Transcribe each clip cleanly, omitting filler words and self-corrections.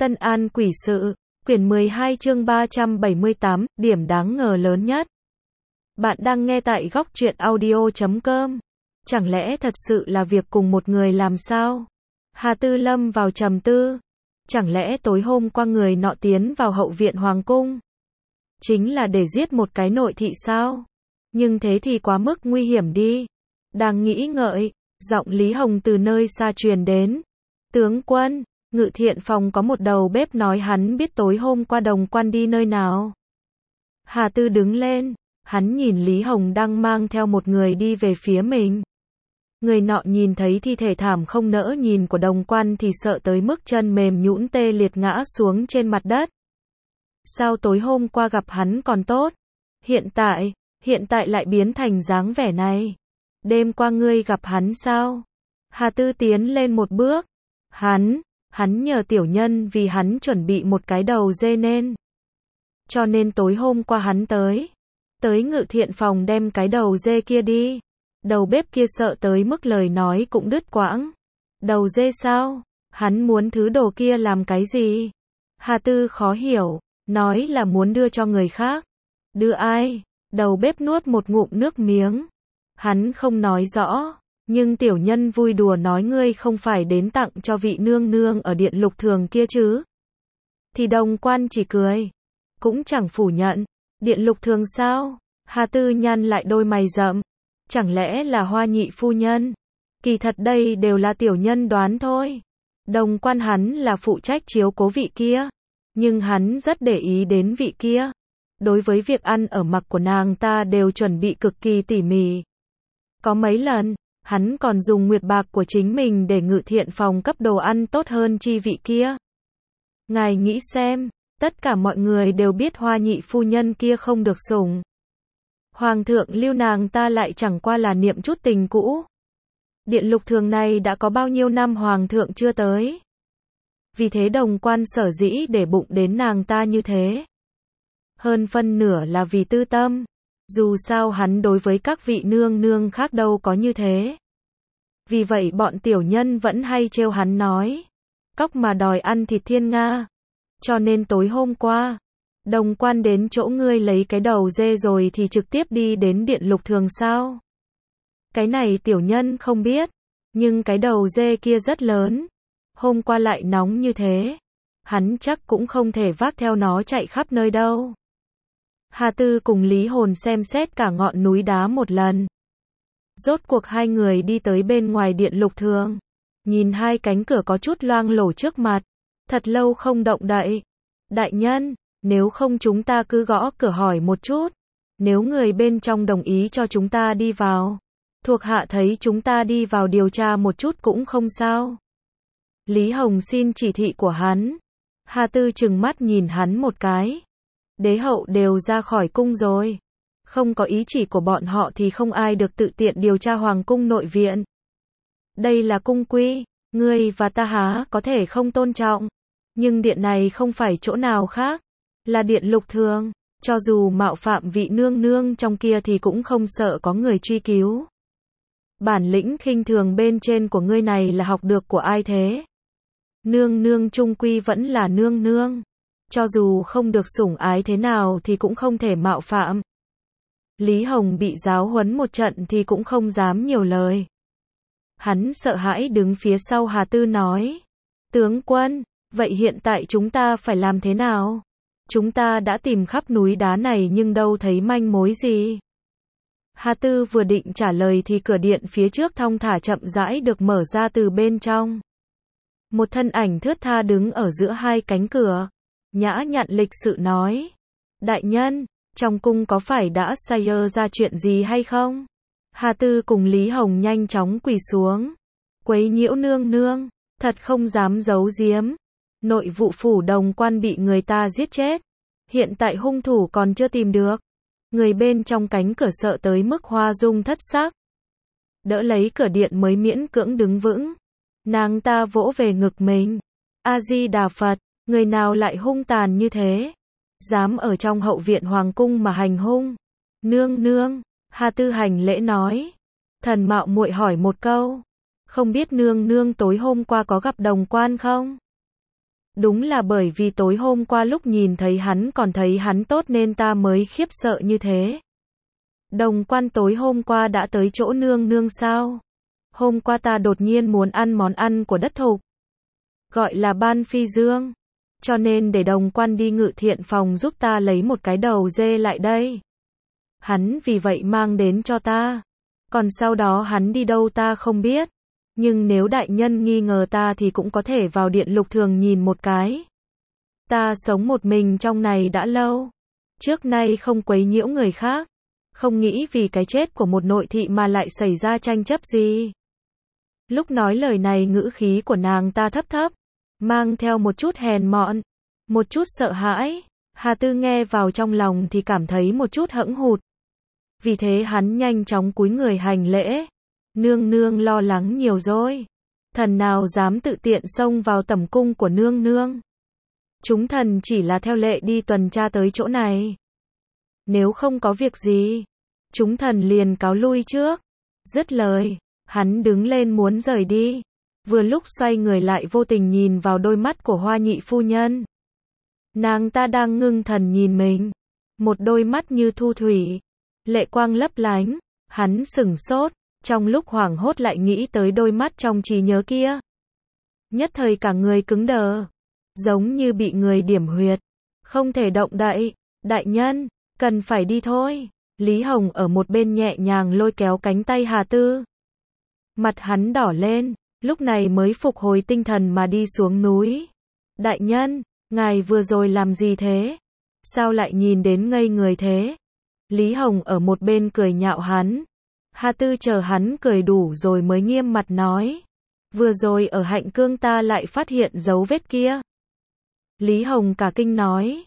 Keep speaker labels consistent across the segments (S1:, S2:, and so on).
S1: Tân An Quỷ Sự, quyển 12 chương 378, điểm đáng ngờ lớn nhất. Bạn đang nghe tại góc truyện audio.com. Chẳng lẽ thật sự là việc cùng một người làm sao? Hà Tư lâm vào trầm tư. Chẳng lẽ tối hôm qua người nọ tiến vào hậu viện hoàng cung? Chính là để giết một cái nội thị sao? Nhưng thế thì quá mức nguy hiểm đi. Đang nghĩ ngợi, giọng Lý Hồng từ nơi xa truyền đến. Tướng quân, Ngự Thiện Phòng có một đầu bếp nói hắn biết tối hôm qua Đồng Quan đi nơi nào. Hà Tư đứng lên, hắn nhìn Lý Hồng đang mang theo một người đi về phía mình. Người nọ nhìn thấy thi thể thảm không nỡ nhìn của Đồng Quan thì sợ tới mức chân mềm nhũn tê liệt ngã xuống trên mặt đất. Sao tối hôm qua gặp hắn còn tốt, hiện tại lại biến thành dáng vẻ này. Đêm qua ngươi gặp hắn sao? Hà Tư tiến lên một bước. Hắn nhờ tiểu nhân vì hắn chuẩn bị một cái đầu dê nên. Cho nên tối hôm qua hắn tới Ngự Thiện Phòng đem cái đầu dê kia đi. Đầu bếp kia sợ tới mức lời nói cũng đứt quãng. Đầu dê sao? Hắn muốn thứ đồ kia làm cái gì? Hà Tư khó hiểu, nói là muốn đưa cho người khác. Đưa ai? Đầu bếp nuốt một ngụm nước miếng. Hắn không nói rõ. Nhưng tiểu nhân vui đùa nói ngươi không phải đến tặng cho vị nương nương ở Điện Lục Thường kia chứ? Thì Đồng Quan chỉ cười, cũng chẳng phủ nhận. Điện Lục Thường sao? Hà Tư nhăn lại đôi mày rậm. Chẳng lẽ là Hoa nhị phu nhân? Kỳ thật đây đều là tiểu nhân đoán thôi. Đồng Quan hắn là phụ trách chiếu cố vị kia, nhưng hắn rất để ý đến vị kia. Đối với việc ăn ở mặc của nàng ta đều chuẩn bị cực kỳ tỉ mỉ. Có mấy lần hắn còn dùng nguyệt bạc của chính mình để Ngự Thiện Phòng cấp đồ ăn tốt hơn chi vị kia. Ngài nghĩ xem, tất cả mọi người đều biết Hoa nhị phu nhân kia không được sủng. Hoàng thượng lưu nàng ta lại chẳng qua là niệm chút tình cũ. Điện Lục Thường này đã có bao nhiêu năm hoàng thượng chưa tới. Vì thế Đồng Quan sở dĩ để bụng đến nàng ta như thế. Hơn phân nửa là vì tư tâm. Dù sao hắn đối với các vị nương nương khác đâu có như thế. Vì vậy bọn tiểu nhân vẫn hay trêu hắn nói. Cóc mà đòi ăn thịt thiên nga. Cho nên tối hôm qua, Đồng Quan đến chỗ ngươi lấy cái đầu dê rồi thì trực tiếp đi đến Điện Lục Thường sao? Cái này tiểu nhân không biết. Nhưng cái đầu dê kia rất lớn. Hôm qua lại nóng như thế. Hắn chắc cũng không thể vác theo nó chạy khắp nơi đâu. Hà Tư cùng Lý Hồn xem xét cả ngọn núi đá một lần. Rốt cuộc hai người đi tới bên ngoài Điện Lục Thường. Nhìn hai cánh cửa có chút loang lổ trước mặt. Thật lâu không động đậy. Đại nhân, nếu không chúng ta cứ gõ cửa hỏi một chút. Nếu người bên trong đồng ý cho chúng ta đi vào. Thuộc hạ thấy chúng ta đi vào điều tra một chút cũng không sao. Lý Hồng xin chỉ thị của hắn. Hà Tư trừng mắt nhìn hắn một cái. Đế hậu đều ra khỏi cung rồi. Không có ý chỉ của bọn họ thì không ai được tự tiện điều tra hoàng cung nội viện. Đây là cung quy, ngươi và ta há có thể không tôn trọng. Nhưng điện này không phải chỗ nào khác. Là Điện Lục Thường. Cho dù mạo phạm vị nương nương trong kia thì cũng không sợ có người truy cứu. Bản lĩnh khinh thường bên trên của ngươi này là học được của ai thế? Nương nương chung quy vẫn là nương nương. Cho dù không được sủng ái thế nào thì cũng không thể mạo phạm. Lý Hồng bị giáo huấn một trận thì cũng không dám nhiều lời. Hắn sợ hãi đứng phía sau Hà Tư nói. Tướng quân, vậy hiện tại chúng ta phải làm thế nào? Chúng ta đã tìm khắp núi đá này nhưng đâu thấy manh mối gì. Hà Tư vừa định trả lời thì cửa điện phía trước thong thả chậm rãi được mở ra từ bên trong. Một thân ảnh thướt tha đứng ở giữa hai cánh cửa. Nhã nhặn lịch sự nói. Đại nhân, trong cung có phải đã xảy ra chuyện gì hay không? Hà Tư cùng Lý Hồng nhanh chóng quỳ xuống. Quấy nhiễu nương nương, thật không dám giấu giếm. Nội vụ phủ Đồng Quan bị người ta giết chết. Hiện tại hung thủ còn chưa tìm được. Người bên trong cánh cửa sợ tới mức hoa dung thất sắc. Đỡ lấy cửa điện mới miễn cưỡng đứng vững. Nàng ta vỗ về ngực mình. A-di-đà Phật, người nào lại hung tàn như thế? Dám ở trong hậu viện hoàng cung mà hành hung. Nương nương, Hà Tư hành lễ nói. Thần mạo muội hỏi một câu. Không biết nương nương tối hôm qua có gặp Đồng Quan không? Đúng là bởi vì tối hôm qua lúc nhìn thấy hắn còn thấy hắn tốt nên ta mới khiếp sợ như thế. Đồng Quan tối hôm qua đã tới chỗ nương nương sao? Hôm qua ta đột nhiên muốn ăn món ăn của đất thục. Gọi là ban phi dương. Cho nên để Đồng Quan đi Ngự Thiện phòng giúp ta lấy một cái đầu dê lại đây. Hắn vì vậy mang đến cho ta. Còn sau đó hắn đi đâu ta không biết. Nhưng nếu đại nhân nghi ngờ ta thì cũng có thể vào điện lục thường nhìn một cái. Ta sống một mình trong này đã lâu. Trước nay không quấy nhiễu người khác. Không nghĩ vì cái chết của một nội thị mà lại xảy ra tranh chấp gì. Lúc nói lời này ngữ khí của nàng ta thấp thấp, mang theo một chút hèn mọn, một chút sợ hãi. Hà Tư nghe vào trong lòng thì cảm thấy một chút hẫng hụt. Vì thế hắn nhanh chóng cúi người hành lễ. Nương nương lo lắng nhiều rồi. Thần nào dám tự tiện xông vào tẩm cung của nương nương. Chúng thần chỉ là theo lệ đi tuần tra tới chỗ này. Nếu không có việc gì, chúng thần liền cáo lui trước. Dứt lời, hắn đứng lên muốn rời đi. Vừa lúc xoay người lại vô tình nhìn vào đôi mắt của Hoa nhị phu nhân. Nàng ta đang ngưng thần nhìn mình. Một đôi mắt như thu thủy. Lệ quang lấp lánh. Hắn sửng sốt. Trong lúc hoảng hốt lại nghĩ tới đôi mắt trong trí nhớ kia. Nhất thời cả người cứng đờ. Giống như bị người điểm huyệt. Không thể động đậy. Đại nhân, cần phải đi thôi. Lý Hồng ở một bên nhẹ nhàng lôi kéo cánh tay Hà Tư. Mặt hắn đỏ lên. Lúc này mới phục hồi tinh thần mà đi xuống núi. Đại nhân, ngài vừa rồi làm gì thế? Sao lại nhìn đến ngây người thế? Lý Hồng ở một bên cười nhạo hắn. Hà Tư chờ hắn cười đủ rồi mới nghiêm mặt nói. Vừa rồi ở Hạnh Cương ta lại phát hiện dấu vết kia. Lý Hồng cả kinh nói.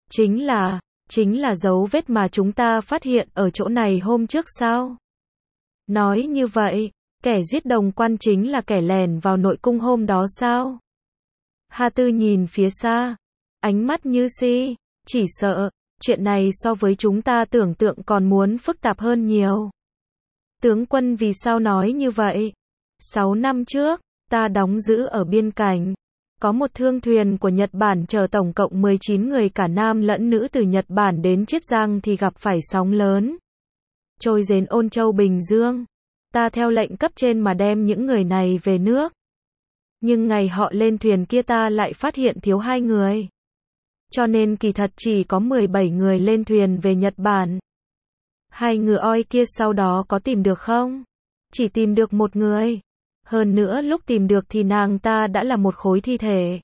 S1: Chính là dấu vết mà chúng ta phát hiện ở chỗ này hôm trước sao? Nói như vậy, kẻ giết Đồng Quan chính là kẻ lèn vào nội cung hôm đó sao? Hà Tư nhìn phía xa, ánh mắt như si, chỉ sợ, chuyện này so với chúng ta tưởng tượng còn muốn phức tạp hơn nhiều. Tướng quân vì sao nói như vậy? 6 năm trước, ta đóng giữ ở biên cảnh. Có một thương thuyền của Nhật Bản chở tổng cộng 19 người cả nam lẫn nữ từ Nhật Bản đến Chiết Giang thì gặp phải sóng lớn. Trôi đến Ôn Châu Bình Dương. Ta theo lệnh cấp trên mà đem những người này về nước. Nhưng ngày họ lên thuyền kia ta lại phát hiện thiếu 2 người. Cho nên kỳ thật chỉ có 17 người lên thuyền về Nhật Bản. 2 ngựa oi kia sau đó có tìm được không? Chỉ tìm được 1 người. Hơn nữa lúc tìm được thì nàng ta đã là một khối thi thể.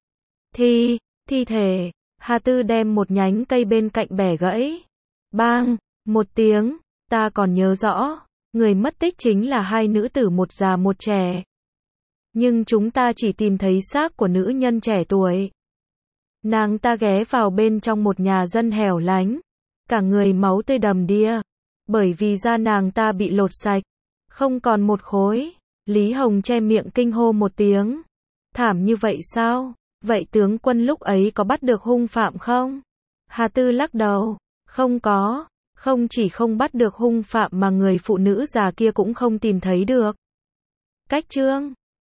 S1: Thi thể. Hà Tư đem một nhánh cây bên cạnh bẻ gãy. Bang, một tiếng, ta còn nhớ rõ. Người mất tích chính là 2 nữ tử, một già một trẻ. Nhưng chúng ta chỉ tìm thấy xác của nữ nhân trẻ tuổi. Nàng ta ghé vào bên trong một nhà dân hẻo lánh. Cả người máu tươi đầm đìa. Bởi vì da nàng ta bị lột sạch. Không còn một khối. Lý Hồng che miệng kinh hô một tiếng. Thảm như vậy sao? Vậy tướng quân lúc ấy có bắt được hung phạm không? Hà Tư lắc đầu. Không có. Không chỉ không bắt được hung phạm mà người phụ nữ già kia cũng không tìm thấy được. Cách chương